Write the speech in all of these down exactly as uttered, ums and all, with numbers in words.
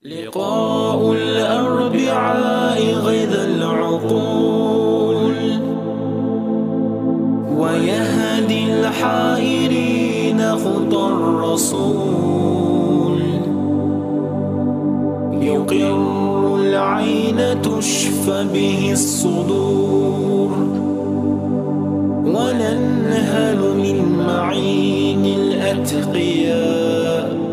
لقاء الأربعاء غيظ العقول ويهدي الحائرين خطى الرسول، يقر العين تشفى به الصدور وننهل من معين الأتقياء.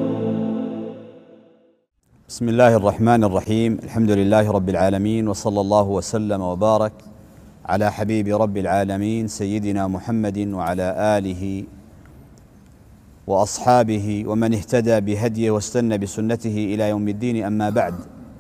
بسم الله الرحمن الرحيم. الحمد لله رب العالمين، وصلى الله وسلم وبارك على حبيب رب العالمين سيدنا محمد وعلى آله وأصحابه ومن اهتدى بهديه واستنى بسنته إلى يوم الدين. أما بعد،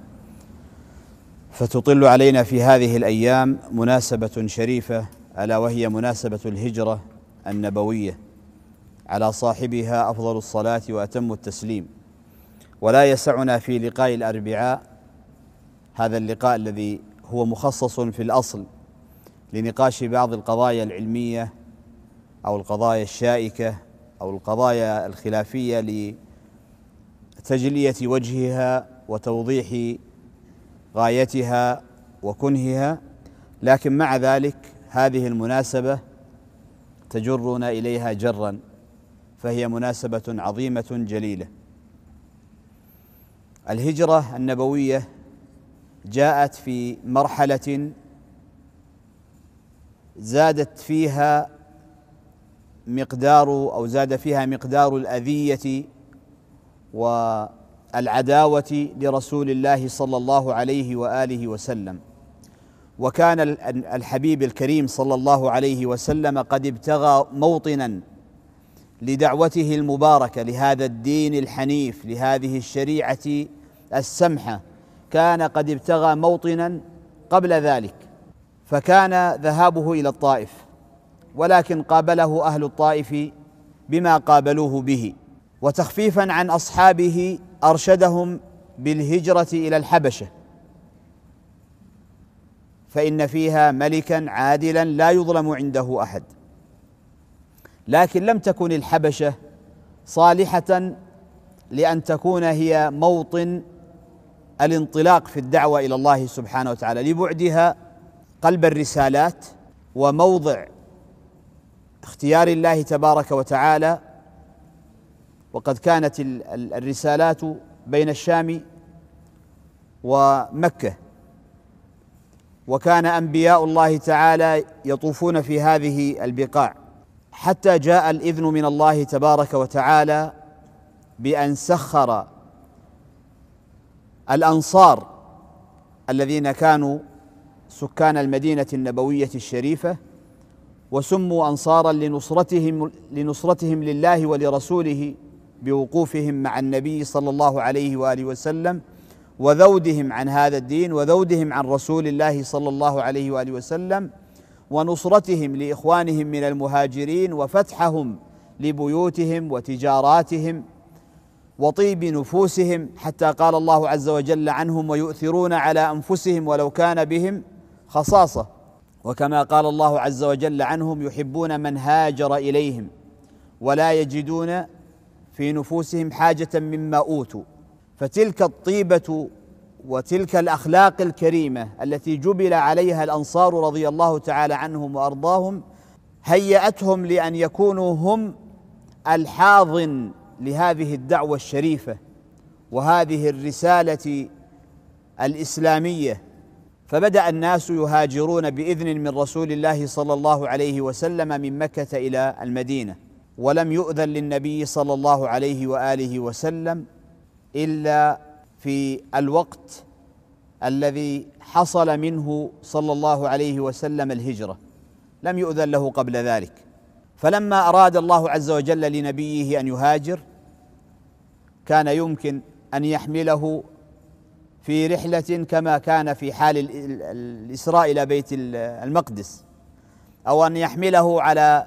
فتطل علينا في هذه الأيام مناسبة شريفة، ألا وهي مناسبة الهجرة النبوية، على صاحبها أفضل الصلاة وأتم التسليم. ولا يسعنا في لقاء الأربعاء، هذا اللقاء الذي هو مخصص في الأصل لنقاش بعض القضايا العلمية أو القضايا الشائكة أو القضايا الخلافية، لتجلية وجهها وتوضيح غايتها وكنهها، لكن مع ذلك هذه المناسبة تجرنا إليها جرا، فهي مناسبة عظيمة جليلة. الهجرة النبوية جاءت في مرحلة زادت فيها مقدار أو زاد فيها مقدار الأذية والعداوة لرسول الله صلى الله عليه وآله وسلم، وكان الحبيب الكريم صلى الله عليه وسلم قد ابتغى موطنا لدعوته المباركة لهذا الدين الحنيف، لهذه الشريعة السمحة. كان قد ابتغى موطنا قبل ذلك، فكان ذهابه إلى الطائف، ولكن قابله أهل الطائف بما قابلوه به، وتخفيفا عن أصحابه أرشدهم بالهجرة إلى الحبشة، فإن فيها ملكا عادلا لا يظلم عنده أحد. لكن لم تكن الحبشة صالحة لأن تكون هي موطن الانطلاق في الدعوة إلى الله سبحانه وتعالى، لبعدها قلب الرسالات وموضع اختيار الله تبارك وتعالى. وقد كانت الرسالات بين الشام ومكة، وكان أنبياء الله تعالى يطوفون في هذه البقاع، حتى جاء الإذن من الله تبارك وتعالى بأن سخر الأنصار الذين كانوا سكان المدينة النبوية الشريفة، وسموا أنصارا لنصرتهم لنصرتهم لله ولرسوله بوقوفهم مع النبي صلى الله عليه وآله وسلم، وذودهم عن هذا الدين وذودهم عن رسول الله صلى الله عليه وآله وسلم، ونصرتهم لإخوانهم من المهاجرين، وفتحهم لبيوتهم وتجاراتهم وطيب نفوسهم، حتى قال الله عز وجل عنهم: ويؤثرون على أنفسهم ولو كان بهم خصاصة. وكما قال الله عز وجل عنهم: يحبون من هاجر إليهم ولا يجدون في نفوسهم حاجة مما أوتوا. فتلك الطيبة وتلك الأخلاق الكريمة التي جبل عليها الأنصار رضي الله تعالى عنهم وأرضاهم هيأتهم لأن يكونوا هم الحاضن لهذه الدعوة الشريفة وهذه الرسالة الإسلامية. فبدأ الناس يهاجرون بإذن من رسول الله صلى الله عليه وسلم من مكة إلى المدينة، ولم يؤذن للنبي صلى الله عليه وآله وسلم إلا في الوقت الذي حصل منه صلى الله عليه وسلم الهجرة، لم يؤذن له قبل ذلك. فلما أراد الله عز وجل لنبيه أن يهاجر، كان يمكن أن يحمله في رحلة كما كان في حال الإسراء إلى بيت المقدس، أو أن يحمله على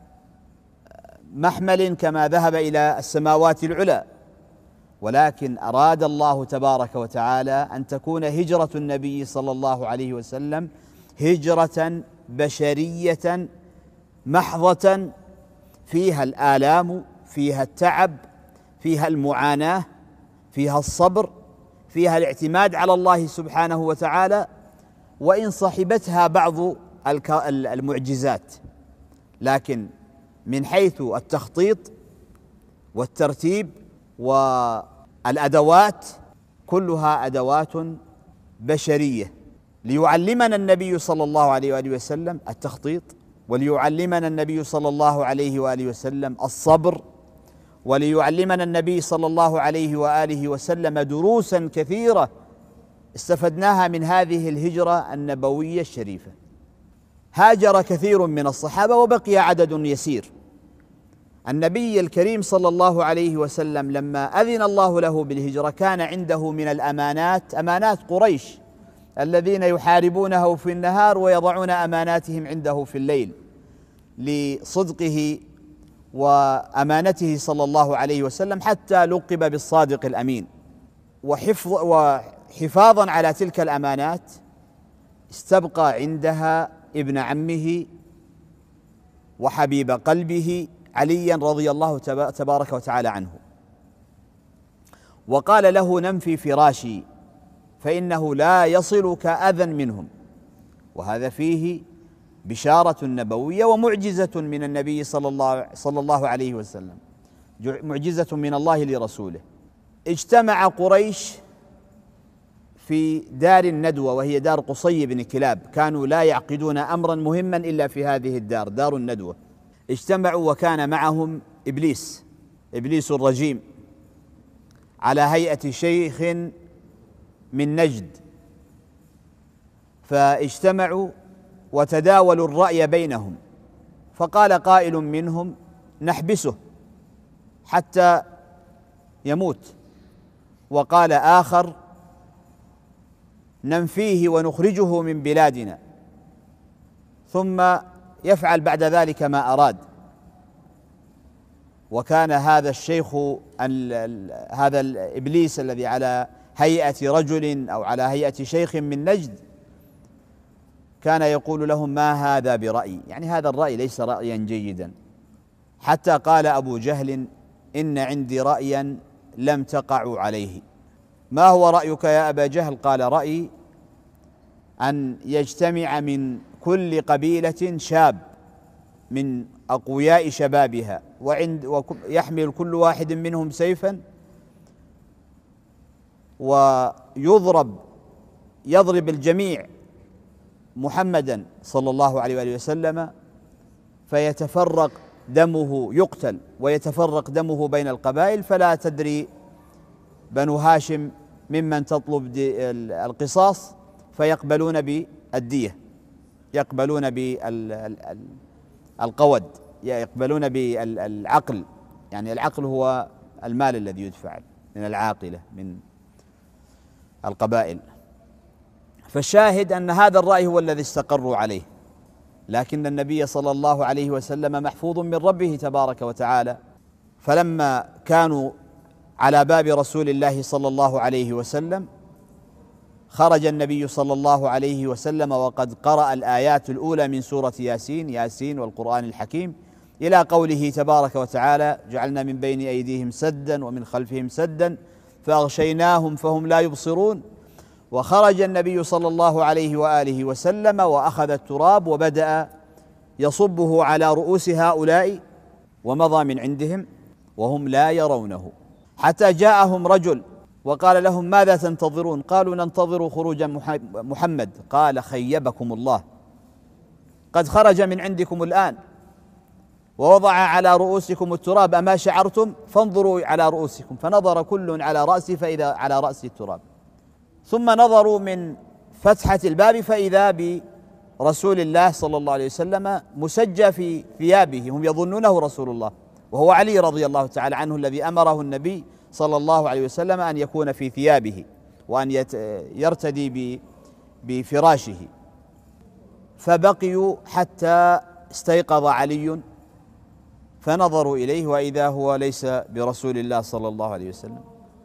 محمل كما ذهب إلى السماوات العلى، ولكن أراد الله تبارك وتعالى أن تكون هجرة النبي صلى الله عليه وسلم هجرة بشرية محضة، فيها الآلام، فيها التعب، فيها المعاناة، فيها الصبر، فيها الاعتماد على الله سبحانه وتعالى، وإن صحبتها بعض المعجزات، لكن من حيث التخطيط والترتيب والأدوات كلها أدوات بشرية. ليعلمنا النبي صلى الله عليه وآله وسلم التخطيط، وليعلمنا النبي صلى الله عليه وآله وسلم الصبر، وليعلمنا النبي صلى الله عليه وآله وسلم دروسا كثيرة استفدناها من هذه الهجرة النبوية الشريفة. هاجر كثير من الصحابة وبقي عدد يسير. النبي الكريم صلى الله عليه وسلم لما أذن الله له بالهجرة كان عنده من الأمانات أمانات قريش الذين يحاربونه في النهار ويضعون أماناتهم عنده في الليل، لصدقه وأمانته صلى الله عليه وسلم، حتى لقب بالصادق الأمين. وحفظ وحفاظا على تلك الأمانات استبقى عندها ابن عمه وحبيب قلبه عليا رضي الله تبارك وتعالى عنه، وقال له: نم في فراشي فإنه لا يصلك أذى منهم. وهذا فيه بشارة نبوية ومعجزة من النبي صلى الله صلى الله عليه وسلم، معجزة من الله لرسوله. اجتمع قريش في دار الندوة، وهي دار قصي بن كلاب، كانوا لا يعقدون أمرا مهما إلا في هذه الدار، دار الندوة. اجتمعوا وكان معهم إبليس إبليس الرجيم على هيئة شيخ من نجد، فاجتمعوا وتداولوا الرأي بينهم، فقال قائل منهم: نحبسه حتى يموت، وقال آخر: ننفيه ونخرجه من بلادنا ثم يفعل بعد ذلك ما أراد. وكان هذا الشيخ هذا الإبليس الذي على هيئة رجل أو على هيئة شيخ من نجد كان يقول لهم: ما هذا برأي، يعني هذا الرأي ليس رأيا جيدا. حتى قال أبو جهل: إن عندي رأيا لم تقعوا عليه. ما هو رأيك يا أبا جهل؟ قال: رأيي أن يجتمع من كل قبيلة شاب من أقوياء شبابها، وعند ويحمل كل واحد منهم سيفا، ويضرب يضرب الجميع محمدا صلى الله عليه وآله وسلم، فيتفرق دمه، يقتل ويتفرق دمه بين القبائل، فلا تدري بنو هاشم ممن تطلب القصاص، فيقبلون بالدية، يقبلون بالقود، يقبلون بالعقل، يعني العقل هو المال الذي يدفع من العاقلة من القبائل. فالشاهد أن هذا الرأي هو الذي استقروا عليه، لكن النبي صلى الله عليه وسلم محفوظ من ربه تبارك وتعالى. فلما كانوا على باب رسول الله صلى الله عليه وسلم خرج النبي صلى الله عليه وسلم وقد قرأ الآيات الأولى من سورة ياسين ياسين والقرآن الحكيم إلى قوله تبارك وتعالى: جعلنا من بين أيديهم سدا ومن خلفهم سدا فأغشيناهم فهم لا يبصرون. وخرج النبي صلى الله عليه وآله وسلم وأخذ التراب وبدأ يصبه على رؤوس هؤلاء، ومضى من عندهم وهم لا يرونه، حتى جاءهم رجل وقال لهم: ماذا تنتظرون؟ قالوا: ننتظر خروج محمد. قال: خيبكم الله، قد خرج من عندكم الآن ووضع على رؤوسكم التراب، أما شعرتم؟ فانظروا على رؤوسكم. فنظر كل على رأسه فإذا على رأسه التراب، ثم نظروا من فتحة الباب فإذا برسول الله صلى الله عليه وسلم مسجى في ثيابه، هم يظنونه رسول الله، وهو علي رضي الله تعالى عنه الذي أمره النبي صلى الله عليه وسلم أن يكون في ثيابه وأن يرتدي بفراشه. فبقيوا حتى استيقظ علي فنظروا إليه وإذا هو ليس برسول الله صلى الله عليه وسلم.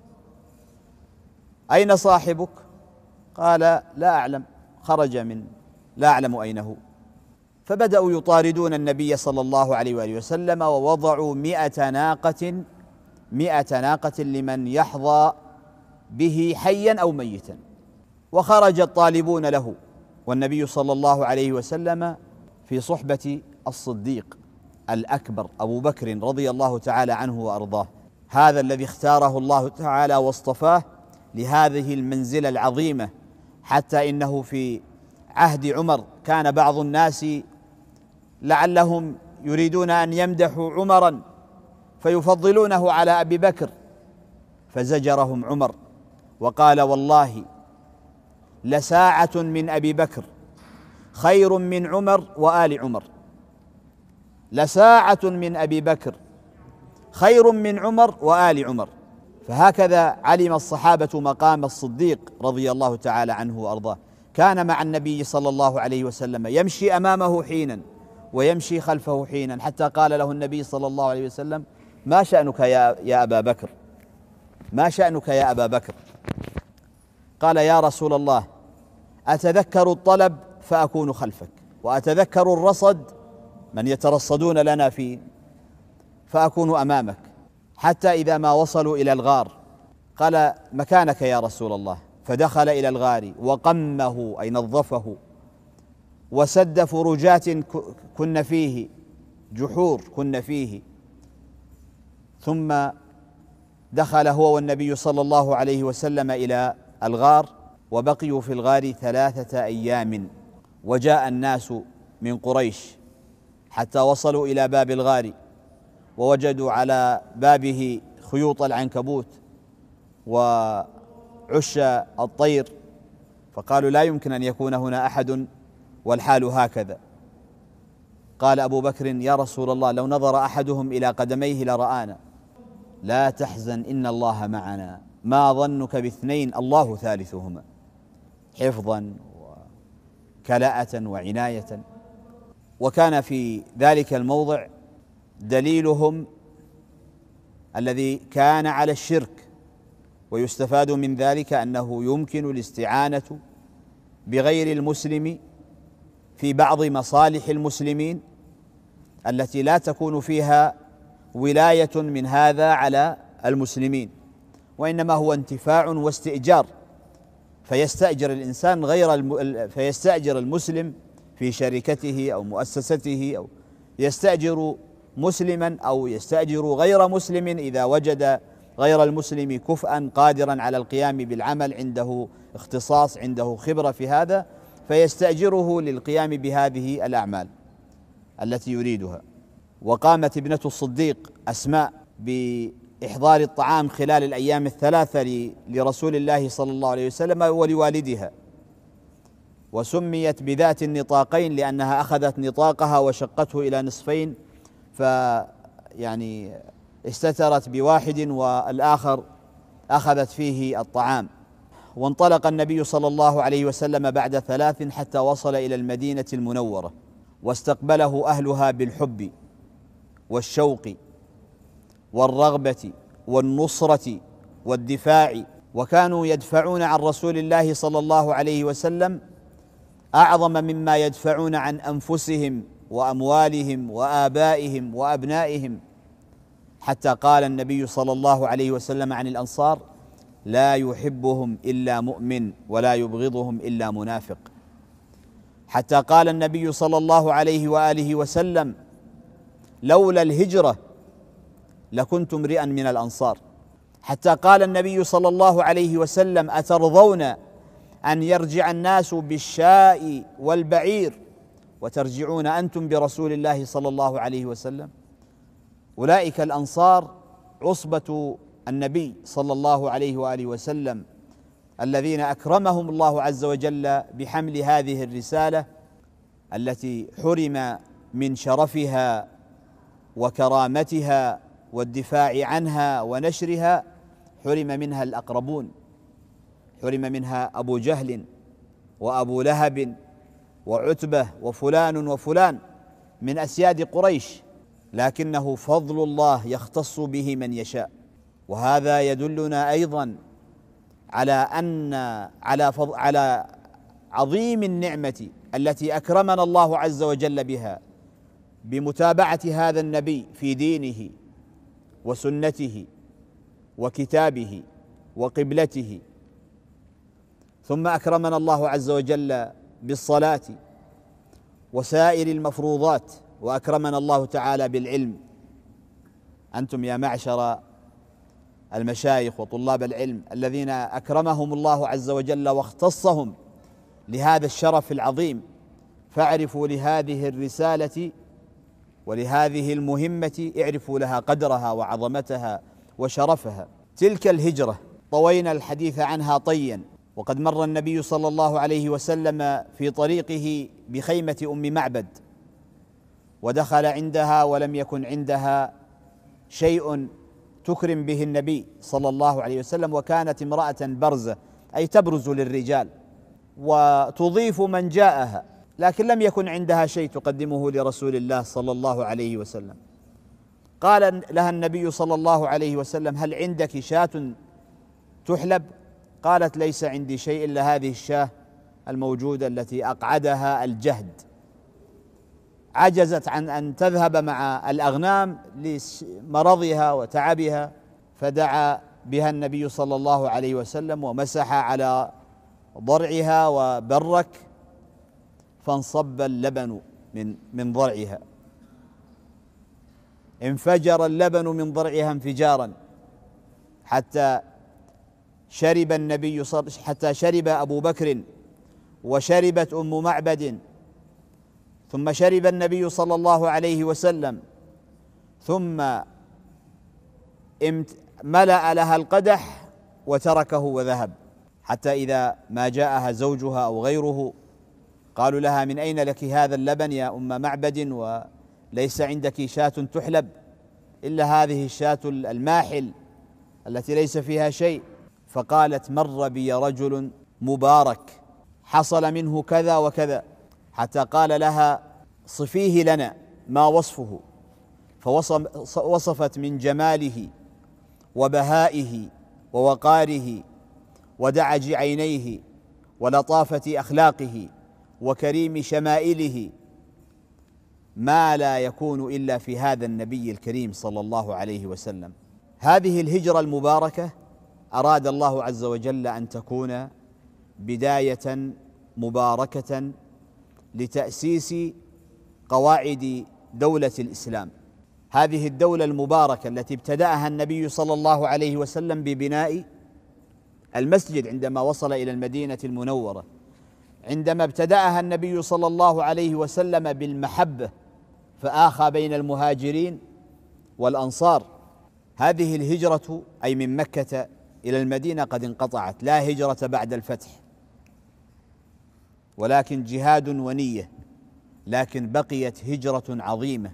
أين صاحبك؟ قال: لا أعلم، خرج من لا أعلم أين هو. فبدأوا يطاردون النبي صلى الله عليه وآله وسلم، ووضعوا مئة ناقة مئة ناقة لمن يحظى به حيا أو ميتا. وخرج الطالبون له والنبي صلى الله عليه وسلم في صحبة الصديق الأكبر أبو بكر رضي الله تعالى عنه وأرضاه، هذا الذي اختاره الله تعالى واصطفاه لهذه المنزلة العظيمة، حتى إنه في عهد عمر كان بعض الناس لعلهم يريدون أن يمدحوا عمرا فيفضلونه على أبي بكر، فزجرهم عمر وقال: والله لساعة من أبي بكر خير من عمر وآل عمر، لساعة من أبي بكر خير من عمر وآل عمر. فهكذا علم الصحابة مقام الصديق رضي الله تعالى عنه وأرضاه. كان مع النبي صلى الله عليه وسلم يمشي أمامه حينا ويمشي خلفه حينا، حتى قال له النبي صلى الله عليه وسلم: ما شأنك يا, يا أبا بكر؟ ما شأنك يا أبا بكر؟ قال: يا رسول الله، أتذكر الطلب فأكون خلفك، وأتذكر الرصد من يترصدون لنا فيه فأكون أمامك، حتى إذا ما وصلوا إلى الغار قال: مكانك يا رسول الله. فدخل إلى الغار وقمه أي نظفه وسد فرجات كن فيه، جحور كن فيه، ثم دخل هو والنبي صلى الله عليه وسلم إلى الغار، وبقيوا في الغار ثلاثة أيام. وجاء الناس من قريش حتى وصلوا إلى باب الغار، ووجدوا على بابه خيوط العنكبوت وعش الطير، فقالوا: لا يمكن أن يكون هنا أحد والحال هكذا. قال أبو بكر: يا رسول الله، لو نظر أحدهم إلى قدميه لرآنا. لا تحزن إن الله معنا، ما ظنك باثنين الله ثالثهما، حفظا وكلاءة وعناية. وكان في ذلك الموضع دليلهم الذي كان على الشرك، ويستفاد من ذلك أنه يمكن الاستعانة بغير المسلم في بعض مصالح المسلمين التي لا تكون فيها ولاية من هذا على المسلمين، وإنما هو انتفاع واستئجار، فيستأجر الإنسان غير الم... فيستأجر المسلم في شركته أو مؤسسته، أو يستأجر مسلما أو يستأجر غير مسلم إذا وجد غير المسلم كفءا قادرا على القيام بالعمل، عنده اختصاص، عنده خبرة في هذا، فيستأجره للقيام بهذه الأعمال التي يريدها. وقامت ابنة الصديق أسماء بإحضار الطعام خلال الأيام الثلاثة لرسول الله صلى الله عليه وسلم ولوالدها، وسميت بذات النطاقين لأنها أخذت نطاقها وشقته إلى نصفين، فيعني استترت بواحد والآخر أخذت فيه الطعام. وانطلق النبي صلى الله عليه وسلم بعد ثلاث حتى وصل إلى المدينة المنورة، واستقبله أهلها بالحب والشوق والرغبة والنصرة والدفاع، وكانوا يدفعون عن رسول الله صلى الله عليه وسلم أعظم مما يدفعون عن أنفسهم وأموالهم وآبائهم وأبنائهم، حتى قال النبي صلى الله عليه وسلم عن الأنصار: لا يحبهم إلا مؤمن ولا يبغضهم إلا منافق. حتى قال النبي صلى الله عليه وآله وسلم: لولا الهجرة لكنت امرئا من الأنصار. حتى قال النبي صلى الله عليه وسلم: أترضون أن يرجع الناس بالشاء والبعير وترجعون أنتم برسول الله صلى الله عليه وسلم؟ أولئك الأنصار عصبة النبي صلى الله عليه وآله وسلم الذين أكرمهم الله عز وجل بحمل هذه الرسالة التي حرم من شرفها وكرامتها والدفاع عنها ونشرها، حرم منها الأقربون، حرم منها أبو جهل وأبو لهب وعتبة وفلان وفلان من أسياد قريش، لكنه فضل الله يختص به من يشاء. وهذا يدلنا أيضا على أن على فضل على عظيم النعمة التي أكرمنا الله عز وجل بها بمتابعة هذا النبي في دينه وسنته وكتابه، وقبلته. ثم أكرمنا الله عز وجل بالصلاة وسائر المفروضات، وأكرمنا الله تعالى بالعلم. أنتم يا معشر المشايخ وطلاب العلم الذين أكرمهم الله عز وجل واختصهم لهذا الشرف العظيم، فاعرفوا لهذه الرسالة ولهذه المهمة، اعرفوا لها قدرها وعظمتها وشرفها. تلك الهجرة طوينا الحديث عنها طيا، وقد مر النبي صلى الله عليه وسلم في طريقه بخيمة أم معبد، ودخل عندها ولم يكن عندها شيء تكرم به النبي صلى الله عليه وسلم، وكانت امرأة برزة أي تبرز للرجال وتضيف من جاءها، لكن لم يكن عندها شيء تقدمه لرسول الله صلى الله عليه وسلم. قال لها النبي صلى الله عليه وسلم: هل عندك شاة تحلب؟ قالت: ليس عندي شيء إلا هذه الشاة الموجودة التي أقعدها الجهد، عجزت عن أن تذهب مع الأغنام لمرضها وتعبها، فدعا بها النبي صلى الله عليه وسلم ومسح على ضرعها وبرك، فانصب اللبن من من ضرعها، انفجر اللبن من ضرعها انفجارا، حتى شرب النبي صلى حتى شرب أبو بكر وشربت أم معبد، ثم شرب النبي صلى الله عليه وسلم، ثم ملأ لها القدح وتركه وذهب، حتى إذا ما جاءها زوجها أو غيره قالوا لها: من أين لك هذا اللبن يا أم معبد وليس عندك شاة تحلب إلا هذه الشاة الماحل التي ليس فيها شيء؟ فقالت: مر بي رجل مبارك حصل منه كذا وكذا، حتى قال لها: صفيه لنا، ما وصفه؟ فوصفت من جماله وبهائه ووقاره ودعج عينيه ولطافة أخلاقه وكريم شمائله ما لا يكون إلا في هذا النبي الكريم صلى الله عليه وسلم. هذه الهجرة المباركة أراد الله عز وجل أن تكون بداية مباركة لتأسيس قواعد دولة الإسلام، هذه الدولة المباركة التي ابتدأها النبي صلى الله عليه وسلم ببناء المسجد عندما وصل إلى المدينة المنورة، عندما ابتدأها النبي صلى الله عليه وسلم بالمحبة فآخى بين المهاجرين والأنصار. هذه الهجرة أي من مكة إلى المدينة قد انقطعت، لا هجرة بعد الفتح، ولكن جهاد ونية، لكن بقيت هجرة عظيمة.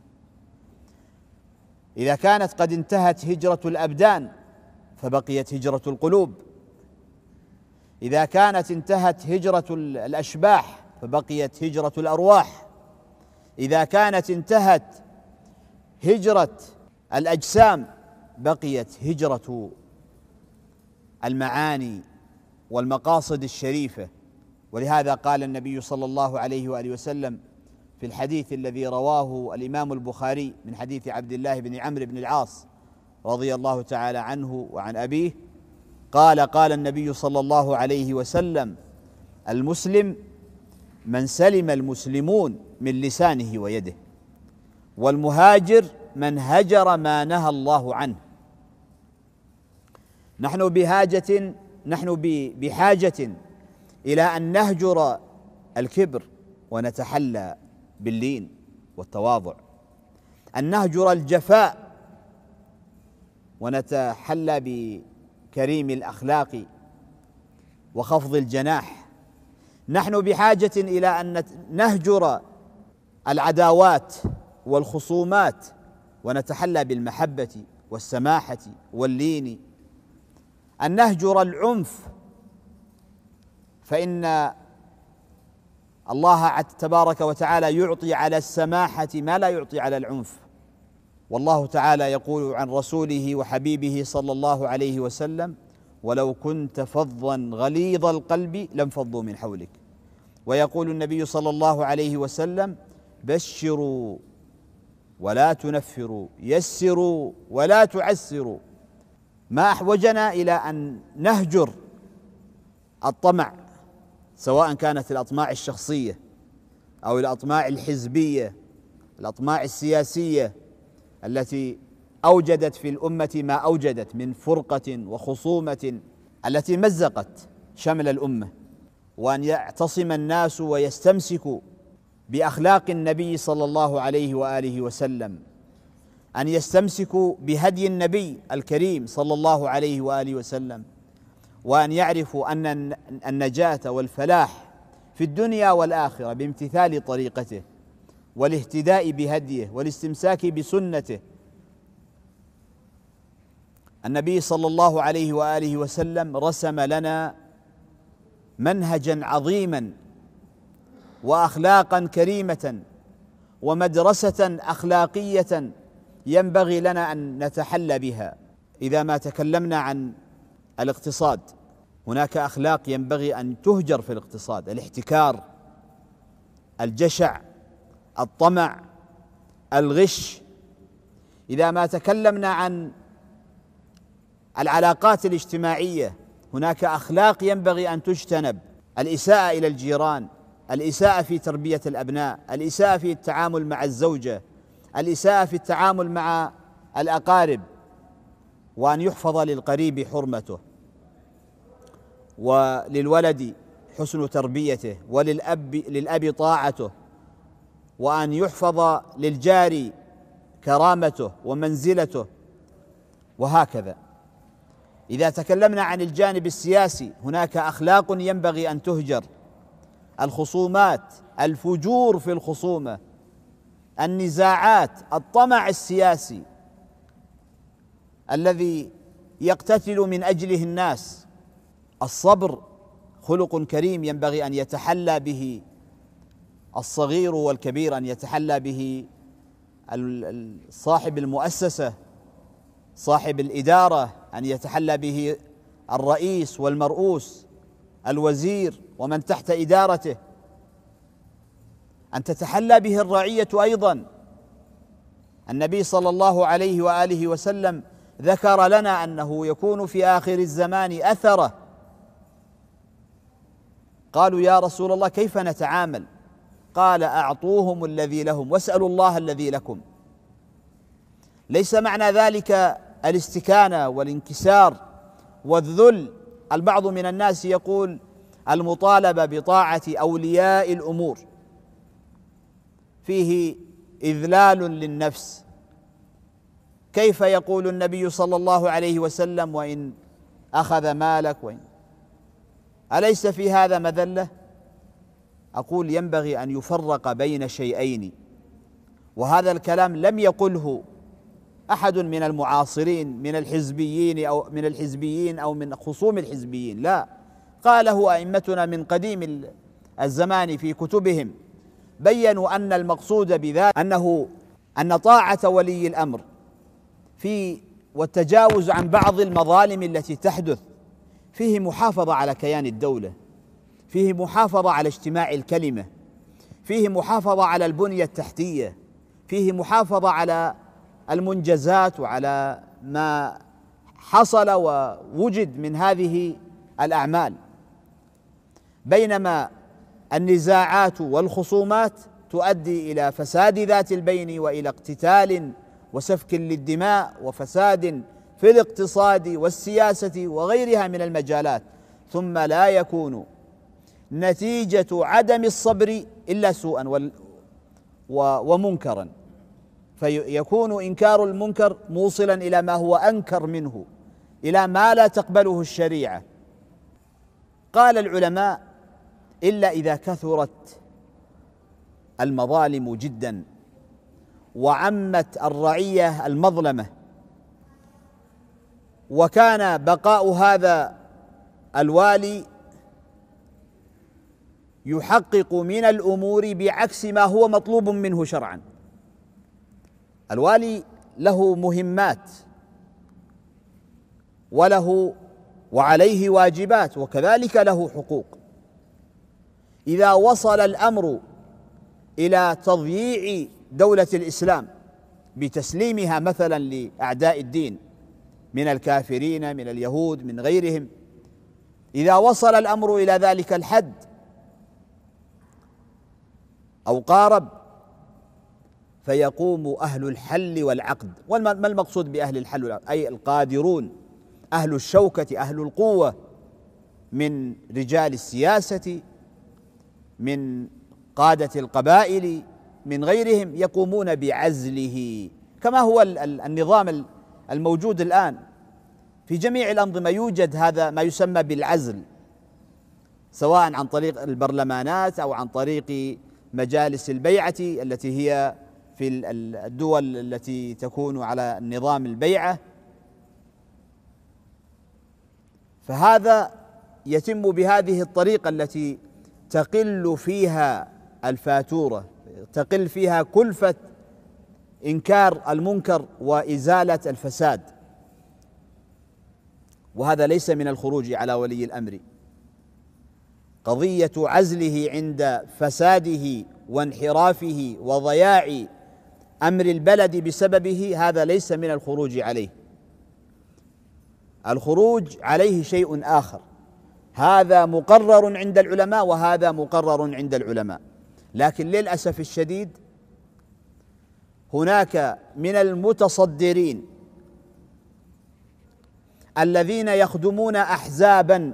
إذا كانت قد انتهت هجرة الأبدان فبقيت هجرة القلوب، إذا كانت انتهت هجرة الأشباح فبقيت هجرة الأرواح، إذا كانت انتهت هجرة الأجسام بقيت هجرة المعاني والمقاصد الشريفة. ولهذا قال النبي صلى الله عليه وآله وسلم في الحديث الذي رواه الإمام البخاري من حديث عبد الله بن عمرو بن العاص رضي الله تعالى عنه وعن أبيه، قال قال النبي صلى الله عليه وسلم: المسلم من سلم المسلمون من لسانه ويده، والمهاجر من هجر ما نهى الله عنه. نحن بحاجة نحن بحاجة إلى أن نهجر الكبر ونتحلى باللين والتواضع، أن نهجر الجفاء ونتحلى بكريم الأخلاق وخفض الجناح. نحن بحاجة إلى أن نهجر العداوات والخصومات ونتحلى بالمحبة والسماحة واللين، أن نهجر العنف، فإن الله تبارك وتعالى يعطي على السماحة ما لا يعطي على العنف. والله تعالى يقول عن رسوله وحبيبه صلى الله عليه وسلم: ولو كنت فظا غليظ القلب لانفضوا من حولك. ويقول النبي صلى الله عليه وسلم: بشروا ولا تنفروا، يسروا ولا تعسروا. ما أحوجنا إلى أن نهجر الطمع، سواء كانت الأطماع الشخصية أو الأطماع الحزبية، الأطماع السياسية التي أوجدت في الأمة ما أوجدت من فرقة وخصومة التي مزقت شمل الأمة، وأن يعتصم الناس ويستمسكوا بأخلاق النبي صلى الله عليه وآله وسلم، أن يستمسكوا بهدي النبي الكريم صلى الله عليه وآله وسلم، وأن يعرفوا أن النجاة والفلاح في الدنيا والآخرة بامتثال طريقته والاهتداء بهديه والاستمساك بسنته. النبي صلى الله عليه وآله وسلم رسم لنا منهجا عظيما وأخلاقا كريمة ومدرسة أخلاقية ينبغي لنا أن نتحلى بها. إذا ما تكلمنا عن الاقتصاد، هناك أخلاق ينبغي أن تهجر في الاقتصاد: الاحتكار، الجشع، الطمع، الغش. إذا ما تكلمنا عن العلاقات الاجتماعية، هناك أخلاق ينبغي أن تجتنب: الإساءة إلى الجيران، الإساءة في تربية الأبناء، الإساءة في التعامل مع الزوجة، الإساءة في التعامل مع الأقارب، وأن يحفظ للقريب حرمته، وللولد حسن تربيته، وللأب للأب طاعته، وأن يحفظ للجار كرامته ومنزلته، وهكذا. إذا تكلمنا عن الجانب السياسي، هناك أخلاق ينبغي أن تهجر: الخصومات، الفجور في الخصومة، النزاعات، الطمع السياسي الذي يقتتل من أجله الناس. الصبر خلق كريم ينبغي أن يتحلى به الصغير والكبير، أن يتحلى به صاحب المؤسسة، صاحب الإدارة، أن يتحلى به الرئيس والمرؤوس، الوزير ومن تحت إدارته، أن تتحلى به الرعية أيضا. النبي صلى الله عليه وآله وسلم ذكر لنا أنه يكون في آخر الزمان أثرة. قالوا: يا رسول الله كيف نتعامل؟ قال: أعطوهم الذي لهم واسألوا الله الذي لكم. ليس معنى ذلك الاستكانة والانكسار والذل. البعض من الناس يقول: المطالبة بطاعة أولياء الأمور فيه إذلال للنفس. كيف يقول النبي صلى الله عليه وسلم: وإن أخذ مالك وإن أليس في هذا مذلة؟ أقول: ينبغي أن يفرق بين شيئين، وهذا الكلام لم يقله أحد من المعاصرين من الحزبيين أو من الحزبيين أو من خصوم الحزبيين، لا، قاله أئمتنا من قديم الزمان في كتبهم. بيّنوا أن المقصود بذلك أنه أن طاعة ولي الأمر في والتجاوز عن بعض المظالم التي تحدث فيه محافظة على كيان الدولة، فيه محافظة على اجتماع الكلمة، فيه محافظة على البنية التحتية، فيه محافظة على المنجزات وعلى ما حصل ووجد من هذه الأعمال. بينما النزاعات والخصومات تؤدي إلى فساد ذات البين وإلى اقتتال وسفك للدماء وفساد في الاقتصاد والسياسة وغيرها من المجالات، ثم لا يكون نتيجة عدم الصبر إلا سوءا ومنكرا، فيكون إنكار المنكر موصلا إلى ما هو أنكر منه، إلى ما لا تقبله الشريعة. قال العلماء: إلا إذا كثرت المظالم جدا وعمت الرعية المظلمة، وكان بقاء هذا الوالي يحقق من الأمور بعكس ما هو مطلوب منه شرعا. الوالي له مهمات وله وعليه واجبات وكذلك له حقوق. إذا وصل الأمر إلى تضييع دولة الإسلام بتسليمها مثلا لأعداء الدين من الكافرين من اليهود من غيرهم، إذا وصل الأمر إلى ذلك الحد أو قارب فيقوم أهل الحل والعقد. وما المقصود بأهل الحل والعقد؟ أي القادرون، أهل الشوكة، أهل القوة من رجال السياسة، من قادة القبائل، من غيرهم، يقومون بعزله، كما هو النظام الموجود الآن في جميع الأنظمة. يوجد هذا ما يسمى بالعزل، سواء عن طريق البرلمانات أو عن طريق مجالس البيعة التي هي في الدول التي تكون على نظام البيعة. فهذا يتم بهذه الطريقة التي تقل فيها الفاتورة، تقل فيها كلفة إنكار المنكر وإزالة الفساد. وهذا ليس من الخروج على ولي الأمر. قضية عزله عند فساده وانحرافه وضياع أمر البلد بسببه هذا ليس من الخروج عليه. الخروج عليه شيء آخر، هذا مقرر عند العلماء وهذا مقرر عند العلماء. لكن للأسف الشديد هناك من المتصدرين الذين يخدمون أحزابا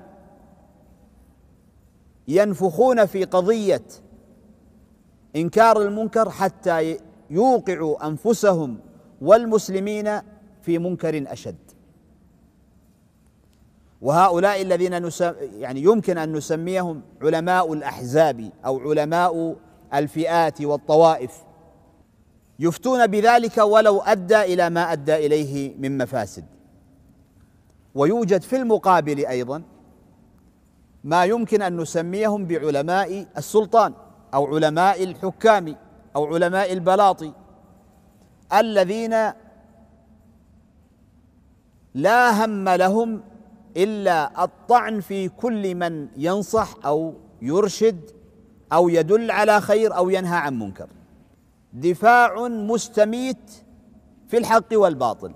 ينفخون في قضية إنكار المنكر حتى يوقعوا أنفسهم والمسلمين في منكر أشد. وهؤلاء الذين يعني يمكن أن نسميهم علماء الأحزاب أو علماء الفئات والطوائف، يفتون بذلك ولو أدى إلى ما أدى إليه من مفاسد. ويوجد في المقابل أيضا ما يمكن أن نسميهم بعلماء السلطان أو علماء الحكام أو علماء البلاط، الذين لا هم لهم إلا الطعن في كل من ينصح أو يرشد أو يدل على خير أو ينهى عن منكر، دفاع مستميت في الحق والباطل.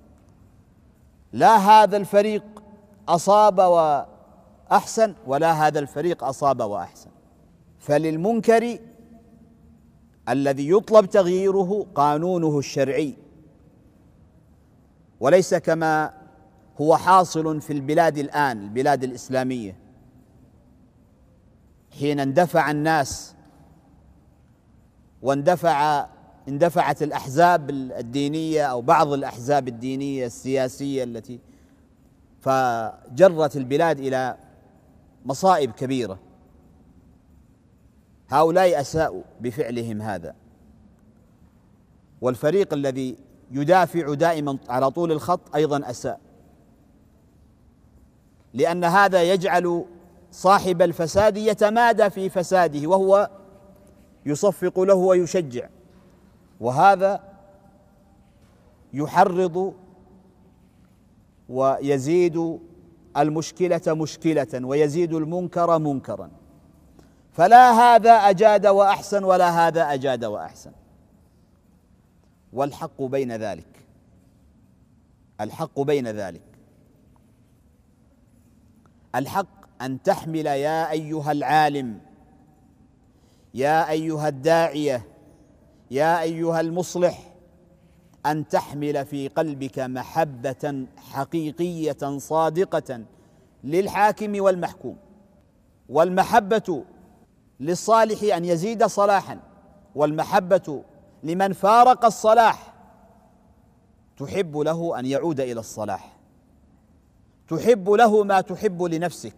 لا هذا الفريق أصاب وأحسن ولا هذا الفريق أصاب وأحسن. فللمنكر الذي يطلب تغييره قانونه الشرعي، وليس كما هو حاصل في البلاد الآن، البلاد الإسلامية، حين اندفع الناس واندفع اندفعت الأحزاب الدينية أو بعض الأحزاب الدينية السياسية التي فجرت البلاد إلى مصائب كبيرة. هؤلاء أساءوا بفعلهم هذا. والفريق الذي يدافع دائما على طول الخط أيضا أساء، لأن هذا يجعل صاحب الفساد يتمادى في فساده وهو يصفق له ويشجع، وهذا يحرض ويزيد المشكلة مشكلة ويزيد المنكر منكرا. فلا هذا أجاد وأحسن ولا هذا أجاد وأحسن، والحق بين ذلك، الحق بين ذلك. الحق أن تحمل يا أيها العالم، يا أيها الداعية، يا أيها المصلح، أن تحمل في قلبك محبة حقيقية صادقة للحاكم والمحكوم. والمحبة للصالح أن يزيد صلاحا، والمحبة لمن فارق الصلاح تحب له أن يعود إلى الصلاح، تحب له ما تحب لنفسك.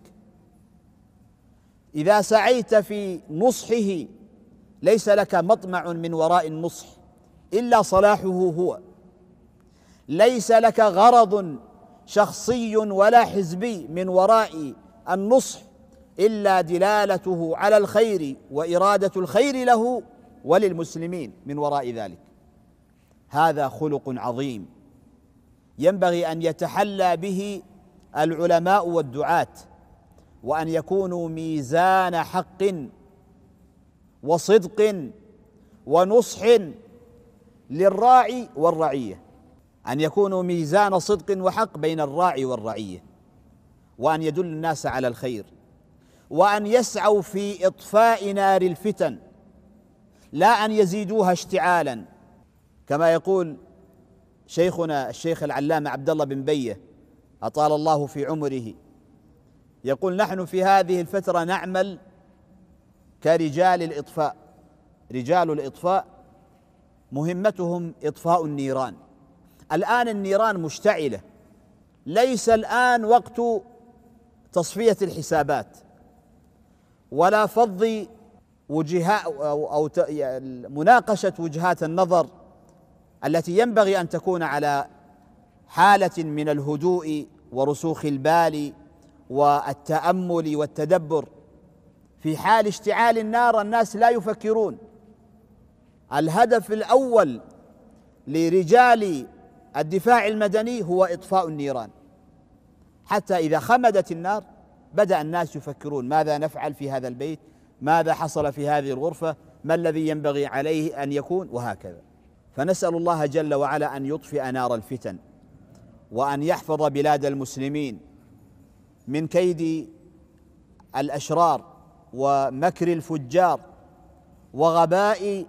إذا سعيت في نصحه ليس لك مطمع من وراء النصح إلا صلاحه هو، ليس لك غرض شخصي ولا حزبي من وراء النصح إلا دلالته على الخير وإرادة الخير له وللمسلمين من وراء ذلك. هذا خلق عظيم ينبغي أن يتحلى به العلماء والدعاة، وأن يكونوا ميزان حق وصدق ونصح للراعي والرعية. أن يكونوا ميزان صدق وحق بين الراعي والرعية، وأن يدل الناس على الخير، وأن يسعوا في إطفاء نار الفتن لا أن يزيدوها اشتعالا، كما يقول شيخنا الشيخ العلامة عبد الله بن بيه أطال الله في عمره، يقول: نحن في هذه الفترة نعمل كرجال الإطفاء. رجال الإطفاء مهمتهم إطفاء النيران. الآن النيران مشتعلة، ليس الآن وقت تصفية الحسابات ولا فض وجهات أو مناقشة وجهات النظر التي ينبغي أن تكون على حالة من الهدوء ورسوخ البال والتأمل والتدبر. في حال اشتعال النار الناس لا يفكرون. الهدف الأول لرجال الدفاع المدني هو إطفاء النيران، حتى إذا خمدت النار بدأ الناس يفكرون: ماذا نفعل في هذا البيت؟ ماذا حصل في هذه الغرفة؟ ما الذي ينبغي عليه أن يكون؟ وهكذا. فنسأل الله جل وعلا أن يطفئ نار الفتن، وأن يحفظ بلاد المسلمين من كيد الأشرار ومكر الفجار وغباء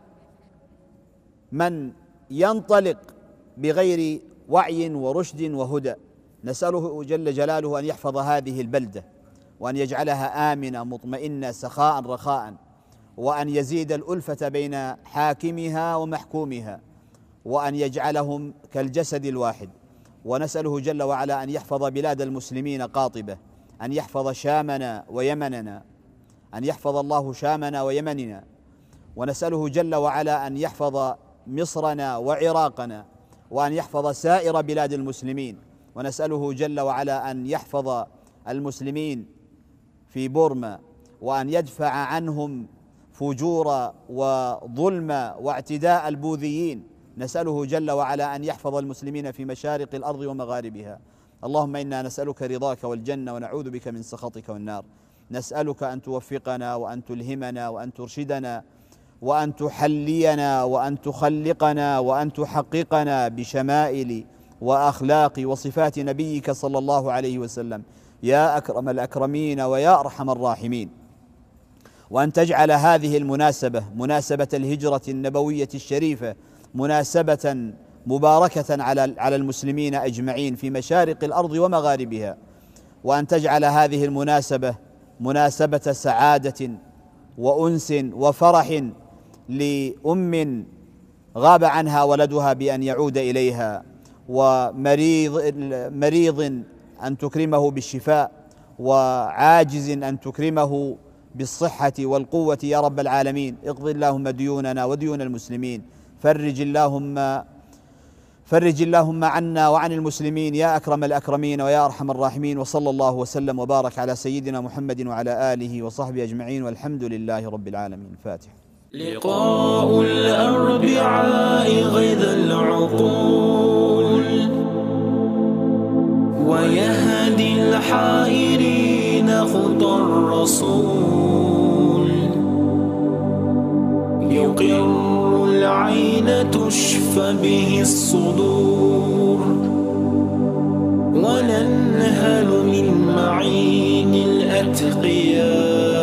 من ينطلق بغير وعي ورشد وهدى. نسأله جل جلاله أن يحفظ هذه البلدة، وأن يجعلها آمنة مطمئنة سخاء رخاء، وأن يزيد الألفة بين حاكمها ومحكومها، وأن يجعلهم كالجسد الواحد. ونسأله جل وعلا أن يحفظ بلاد المسلمين قاطبة، أن يحفظ شامنا ويمننا، أن يحفظ الله شامنا ويمننا. ونسأله جل وعلا أن يحفظ مصرنا وعراقنا، وأن يحفظ سائر بلاد المسلمين. ونسأله جل وعلا أن يحفظ المسلمين في بورما، وأن يدفع عنهم فجور وظلم واعتداء البوذيين. نسأله جل وعلا أن يحفظ المسلمين في مشارق الأرض ومغاربها. اللهم إنا نسألك رضاك والجنة، ونعوذ بك من سخطك والنار. نسألك أن توفقنا وأن تلهمنا وأن ترشدنا وأن تحلينا وأن تخلقنا وأن تحققنا بشمائل وأخلاق وصفات نبيك صلى الله عليه وسلم يا أكرم الأكرمين ويا أرحم الراحمين. وأن تجعل هذه المناسبة، مناسبة الهجرة النبوية الشريفة، مناسبة مباركة على على المسلمين أجمعين في مشارق الأرض ومغاربها. وأن تجعل هذه المناسبة مناسبة سعادة وأنس وفرح لأم غاب عنها ولدها بأن يعود إليها، ومريض مريض أن تكرمه بالشفاء، وعاجز أن تكرمه بالصحة والقوة يا رب العالمين. اقض اللهم ديوننا وديون المسلمين، فرج اللهم فرج اللهم عنا وعن المسلمين يا أكرم الأكرمين ويا أرحم الراحمين. وصلى الله وسلم وبارك على سيدنا محمد وعلى آله وصحبه أجمعين، والحمد لله رب العالمين. الفاتحة. لقاء الأربعاء غيظ العقول، ويهدي الحائرين خطى الرسول، يقر العين تشفى به الصدور، وننهل من معين الأتقياء